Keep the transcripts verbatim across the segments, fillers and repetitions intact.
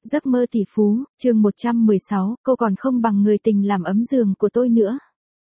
Giấc mơ tỷ phú, chương một trăm mười sáu, cô còn không bằng người tình làm ấm giường của tôi nữa.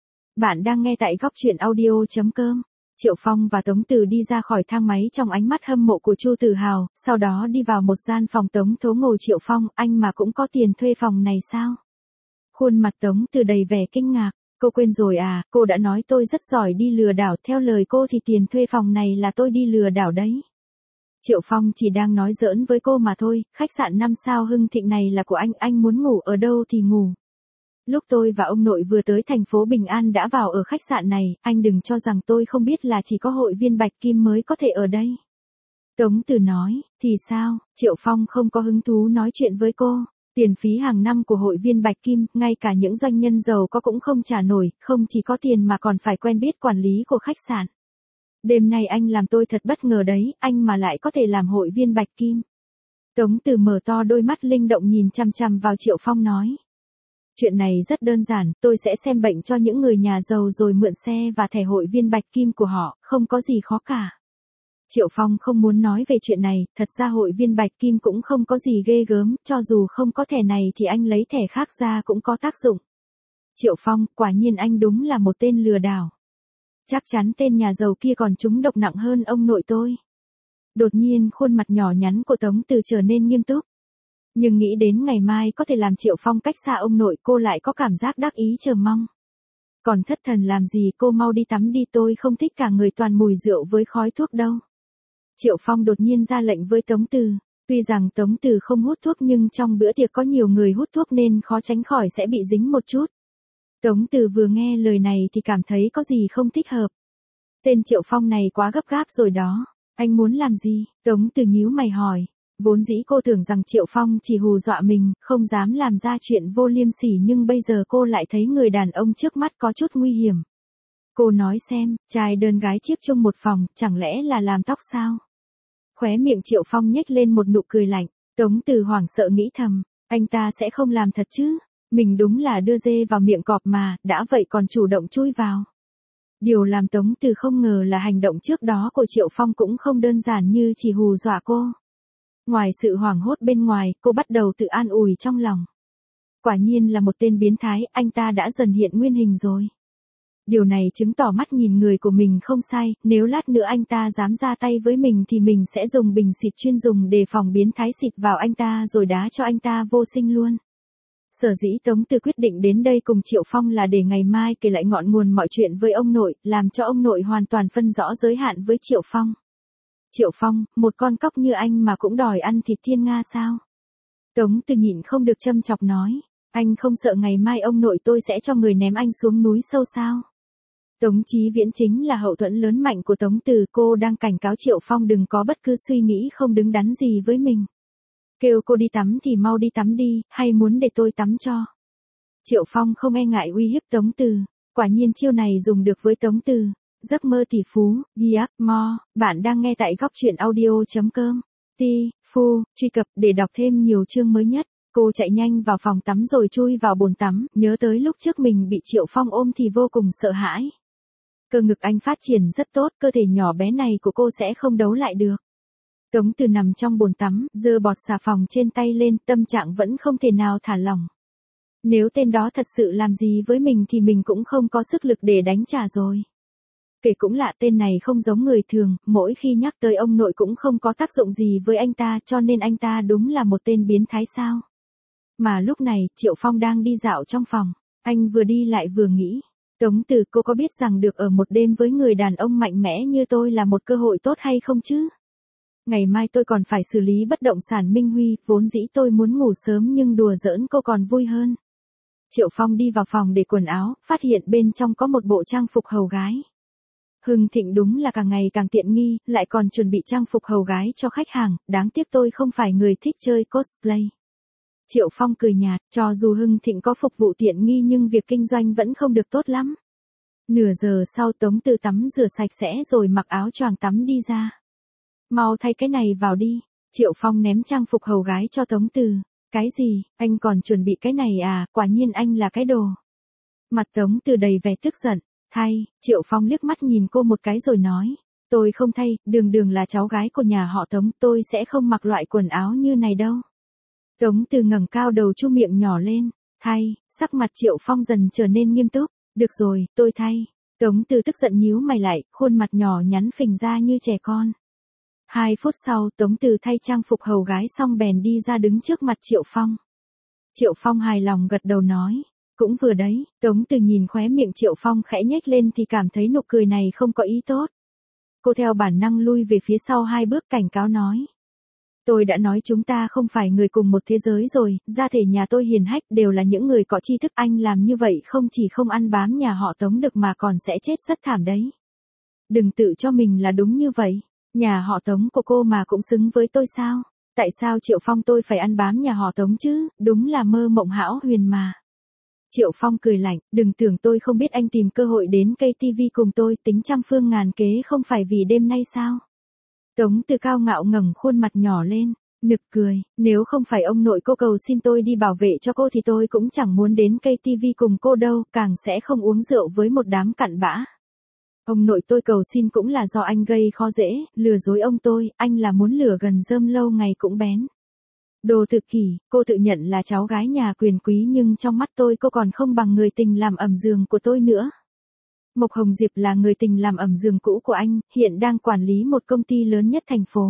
Bạn đang nghe tại góc truyện audio chấm com. Triệu Phong và Tống Từ đi ra khỏi thang máy trong ánh mắt hâm mộ của Chu Tử Hào, sau đó đi vào một gian phòng. Tống Thố ngồi. Triệu Phong, anh mà cũng có tiền thuê phòng này sao? Khuôn mặt Tống Từ đầy vẻ kinh ngạc. Cô quên rồi à, cô đã nói tôi rất giỏi đi lừa đảo, theo lời cô thì tiền thuê phòng này là tôi đi lừa đảo đấy. Triệu Phong chỉ đang nói giỡn với cô mà thôi, khách sạn năm sao Hưng Thịnh này là của anh, anh muốn ngủ ở đâu thì ngủ. Lúc tôi và ông nội vừa tới thành phố Bình An đã vào ở khách sạn này, anh đừng cho rằng tôi không biết là chỉ có hội viên Bạch Kim mới có thể ở đây. Tống Từ nói, thì sao? Triệu Phong không có hứng thú nói chuyện với cô. Tiền phí hàng năm của hội viên Bạch Kim, ngay cả những doanh nhân giàu có cũng không trả nổi, không chỉ có tiền mà còn phải quen biết quản lý của khách sạn. Đêm nay anh làm tôi thật bất ngờ đấy, anh mà lại có thể làm hội viên Bạch Kim. Tống Từ mở to đôi mắt linh động nhìn chằm chằm vào Triệu Phong nói. Chuyện này rất đơn giản, tôi sẽ xem bệnh cho những người nhà giàu rồi mượn xe và thẻ hội viên Bạch Kim của họ, không có gì khó cả. Triệu Phong không muốn nói về chuyện này, thật ra hội viên Bạch Kim cũng không có gì ghê gớm, cho dù không có thẻ này thì anh lấy thẻ khác ra cũng có tác dụng. Triệu Phong, quả nhiên anh đúng là một tên lừa đảo. Chắc chắn tên nhà giàu kia còn trúng độc nặng hơn ông nội tôi. Đột nhiên khuôn mặt nhỏ nhắn của Tống Từ trở nên nghiêm túc. Nhưng nghĩ đến ngày mai có thể làm Triệu Phong cách xa ông nội, cô lại có cảm giác đắc ý chờ mong. Còn thất thần làm gì, cô mau đi tắm đi, tôi không thích cả người toàn mùi rượu với khói thuốc đâu. Triệu Phong đột nhiên ra lệnh với Tống Từ. Tuy rằng Tống Từ không hút thuốc nhưng trong bữa tiệc có nhiều người hút thuốc nên khó tránh khỏi sẽ bị dính một chút. Tống Từ vừa nghe lời này thì cảm thấy có gì không thích hợp. Tên Triệu Phong này quá gấp gáp rồi đó. Anh muốn làm gì? Tống Từ nhíu mày hỏi. Vốn dĩ cô tưởng rằng Triệu Phong chỉ hù dọa mình, không dám làm ra chuyện vô liêm sỉ, nhưng bây giờ cô lại thấy người đàn ông trước mắt có chút nguy hiểm. Cô nói xem, trai đơn gái chiếc chung một phòng, chẳng lẽ là làm tóc sao? Khóe miệng Triệu Phong nhếch lên một nụ cười lạnh. Tống Từ hoảng sợ nghĩ thầm, anh ta sẽ không làm thật chứ? Mình đúng là đưa dê vào miệng cọp mà, đã vậy còn chủ động chui vào. Điều làm Tống Từ không ngờ là hành động trước đó của Triệu Phong cũng không đơn giản như chỉ hù dọa cô. Ngoài sự hoảng hốt bên ngoài, cô bắt đầu tự an ủi trong lòng. Quả nhiên là một tên biến thái, anh ta đã dần hiện nguyên hình rồi. Điều này chứng tỏ mắt nhìn người của mình không sai, nếu lát nữa anh ta dám ra tay với mình thì mình sẽ dùng bình xịt chuyên dùng để phòng biến thái xịt vào anh ta rồi đá cho anh ta vô sinh luôn. Sở dĩ Tống Từ quyết định đến đây cùng Triệu Phong là để ngày mai kể lại ngọn nguồn mọi chuyện với ông nội, làm cho ông nội hoàn toàn phân rõ giới hạn với Triệu Phong. Triệu Phong, một con cóc như anh mà cũng đòi ăn thịt thiên nga sao? Tống Từ nhịn không được châm chọc nói, anh không sợ ngày mai ông nội tôi sẽ cho người ném anh xuống núi sâu sao? Tống Chí Viễn chính là hậu thuẫn lớn mạnh của Tống Từ, cô đang cảnh cáo Triệu Phong đừng có bất cứ suy nghĩ không đứng đắn gì với mình. Kêu cô đi tắm thì mau đi tắm đi, hay muốn để tôi tắm cho? Triệu Phong không e ngại uy hiếp Tống Từ, quả nhiên chiêu này dùng được với Tống Từ. Giấc mơ tỷ phú, Giac Mo, bạn đang nghe tại góc truyện audio chấm com. Ti, Phu, truy cập để đọc thêm nhiều chương mới nhất. Cô chạy nhanh vào phòng tắm rồi chui vào bồn tắm, nhớ tới lúc trước mình bị Triệu Phong ôm thì vô cùng sợ hãi. Cơ ngực anh phát triển rất tốt, cơ thể nhỏ bé này của cô sẽ không đấu lại được. Tống Từ nằm trong bồn tắm, giơ bọt xà phòng trên tay lên, tâm trạng vẫn không thể nào thả lỏng. Nếu tên đó thật sự làm gì với mình thì mình cũng không có sức lực để đánh trả rồi. Kể cũng lạ, tên này không giống người thường, mỗi khi nhắc tới ông nội cũng không có tác dụng gì với anh ta, cho nên anh ta đúng là một tên biến thái sao. Mà lúc này, Triệu Phong đang đi dạo trong phòng, anh vừa đi lại vừa nghĩ. Tống Từ, cô có biết rằng được ở một đêm với người đàn ông mạnh mẽ như tôi là một cơ hội tốt hay không chứ? Ngày mai tôi còn phải xử lý bất động sản Minh Huy, vốn dĩ tôi muốn ngủ sớm nhưng đùa giỡn cô còn vui hơn. Triệu Phong đi vào phòng để quần áo, phát hiện bên trong có một bộ trang phục hầu gái. Hưng Thịnh đúng là càng ngày càng tiện nghi, lại còn chuẩn bị trang phục hầu gái cho khách hàng, đáng tiếc tôi không phải người thích chơi cosplay. Triệu Phong cười nhạt, cho dù Hưng Thịnh có phục vụ tiện nghi nhưng việc kinh doanh vẫn không được tốt lắm. Nửa giờ sau Tống Từ tắm rửa sạch sẽ rồi mặc áo choàng tắm đi ra. Mau thay cái này vào đi. Triệu Phong ném trang phục hầu gái cho Tống Từ. Cái gì, anh còn chuẩn bị cái này à, quả nhiên anh là cái đồ. Mặt Tống Từ đầy vẻ tức giận. Thay, Triệu Phong liếc mắt nhìn cô một cái rồi nói. Tôi không thay, đường đường là cháu gái của nhà họ Tống, tôi sẽ không mặc loại quần áo như này đâu. Tống Từ ngẩng cao đầu chu miệng nhỏ lên, thay, sắc mặt Triệu Phong dần trở nên nghiêm túc, được rồi, tôi thay. Tống Từ tức giận nhíu mày lại, khuôn mặt nhỏ nhắn phình ra như trẻ con. Hai phút sau, Tống Từ thay trang phục hầu gái xong bèn đi ra đứng trước mặt Triệu Phong. Triệu Phong hài lòng gật đầu nói, cũng vừa đấy. Tống Từ nhìn khóe miệng Triệu Phong khẽ nhếch lên thì cảm thấy nụ cười này không có ý tốt. Cô theo bản năng lui về phía sau hai bước cảnh cáo nói. Tôi đã nói chúng ta không phải người cùng một thế giới rồi, gia thể nhà tôi hiền hách đều là những người có tri thức, anh làm như vậy không chỉ không ăn bám nhà họ Tống được mà còn sẽ chết rất thảm đấy. Đừng tự cho mình là đúng như vậy, nhà họ Tống của cô mà cũng xứng với tôi sao? Tại sao Triệu Phong tôi phải ăn bám nhà họ Tống chứ, đúng là mơ mộng hão huyền mà. Triệu Phong cười lạnh, đừng tưởng tôi không biết anh tìm cơ hội đến ca tê vê cùng tôi tính trăm phương ngàn kế không phải vì đêm nay sao? Tống Từ cao ngạo ngẩng khuôn mặt nhỏ lên, nực cười, nếu không phải ông nội cô cầu xin tôi đi bảo vệ cho cô thì tôi cũng chẳng muốn đến ca tê vê cùng cô đâu, càng sẽ không uống rượu với một đám cặn bã. Ông nội tôi cầu xin cũng là do anh gây khó dễ, lừa dối ông tôi, anh là muốn lửa gần rơm lâu ngày cũng bén. Đồ tự kỷ, cô tự nhận là cháu gái nhà quyền quý nhưng trong mắt tôi cô còn không bằng người tình làm ẩm giường của tôi nữa. Mộc Hồng Diệp là người tình làm ẩm giường cũ của anh, hiện đang quản lý một công ty lớn nhất thành phố.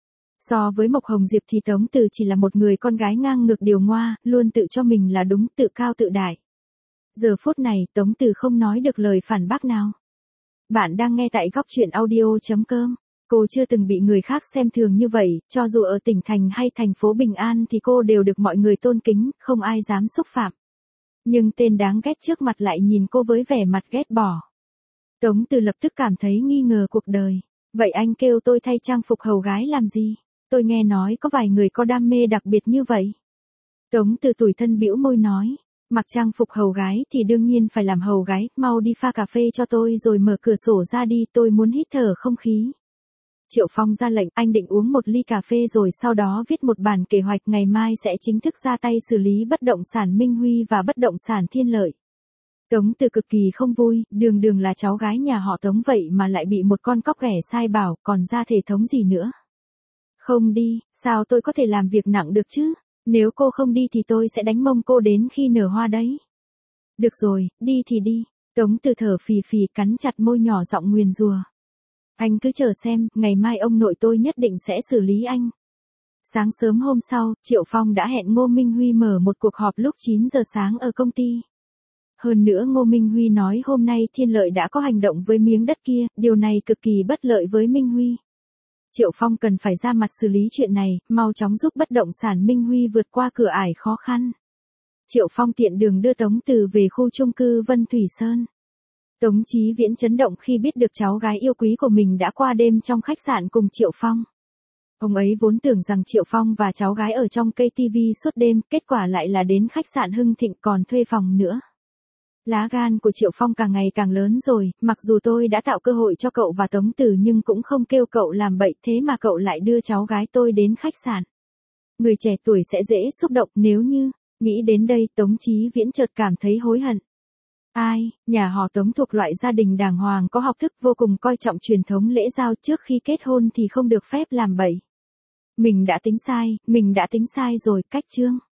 So với Mộc Hồng Diệp thì Tống Từ chỉ là một người con gái ngang ngược điều ngoa, luôn tự cho mình là đúng, tự cao tự đại. Giờ phút này Tống Từ không nói được lời phản bác nào. Bạn đang nghe tại góc truyện audio chấm com. Cô chưa từng bị người khác xem thường như vậy, cho dù ở tỉnh thành hay thành phố Bình An thì cô đều được mọi người tôn kính, không ai dám xúc phạm. Nhưng tên đáng ghét trước mặt lại nhìn cô với vẻ mặt ghét bỏ. Tống Từ lập tức cảm thấy nghi ngờ cuộc đời. Vậy anh kêu tôi thay trang phục hầu gái làm gì? Tôi nghe nói có vài người có đam mê đặc biệt như vậy. Tống Từ tủi thân bĩu môi nói. Mặc trang phục hầu gái thì đương nhiên phải làm hầu gái, mau đi pha cà phê cho tôi rồi mở cửa sổ ra đi, tôi muốn hít thở không khí. Triệu Phong ra lệnh, anh định uống một ly cà phê rồi sau đó viết một bản kế hoạch ngày mai sẽ chính thức ra tay xử lý bất động sản Minh Huy và bất động sản Thiên Lợi. Tống Từ cực kỳ không vui, đường đường là cháu gái nhà họ Tống vậy mà lại bị một con cóc ghẻ sai bảo, còn ra thể thống gì nữa. Không đi, sao tôi có thể làm việc nặng được chứ? Nếu cô không đi thì tôi sẽ đánh mông cô đến khi nở hoa đấy. Được rồi, đi thì đi. Tống Từ thở phì phì cắn chặt môi nhỏ giọng nguyền rủa. Anh cứ chờ xem, ngày mai ông nội tôi nhất định sẽ xử lý anh. Sáng sớm hôm sau, Triệu Phong đã hẹn Ngô Minh Huy mở một cuộc họp lúc chín giờ sáng ở công ty. Hơn nữa Ngô Minh Huy nói hôm nay Thiên Lợi đã có hành động với miếng đất kia, điều này cực kỳ bất lợi với Minh Huy. Triệu Phong cần phải ra mặt xử lý chuyện này, mau chóng giúp bất động sản Minh Huy vượt qua cửa ải khó khăn. Triệu Phong tiện đường đưa Tống Từ về khu chung cư Vân Thủy Sơn. Tống Chí Viễn chấn động khi biết được cháu gái yêu quý của mình đã qua đêm trong khách sạn cùng Triệu Phong. Ông ấy vốn tưởng rằng Triệu Phong và cháu gái ở trong ca tê vê suốt đêm, kết quả lại là đến khách sạn Hưng Thịnh còn thuê phòng nữa. Lá gan của Triệu Phong càng ngày càng lớn rồi, mặc dù tôi đã tạo cơ hội cho cậu và Tống Từ nhưng cũng không kêu cậu làm bậy, thế mà cậu lại đưa cháu gái tôi đến khách sạn. Người trẻ tuổi sẽ dễ xúc động, nếu như, nghĩ đến đây Tống Chí Viễn chợt cảm thấy hối hận. Ai, nhà họ Tống thuộc loại gia đình đàng hoàng có học thức, vô cùng coi trọng truyền thống lễ giao, trước khi kết hôn thì không được phép làm bậy. Mình đã tính sai, mình đã tính sai rồi, cách chương.